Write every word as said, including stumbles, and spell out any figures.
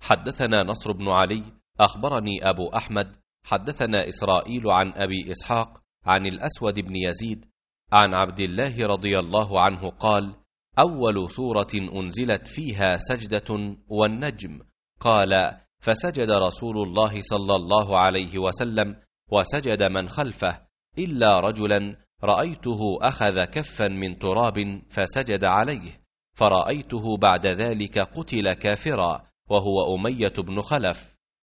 حدثنا نصر بن علي أخبرني أبو أحمد حدثنا إسرائيل عن أبي إسحاق عن الأسود بن يزيد عن عبد الله رضي الله عنه قال: أول سورة أنزلت فيها سجدة والنجم. قال: فسجد رسول الله صلى الله عليه وسلم وسجد من خلفه إلا رجلا رأيته أخذ كفا من تراب فسجد عليه، فرأيته بعد ذلك قتل كافرا وهو أمية بن خلف.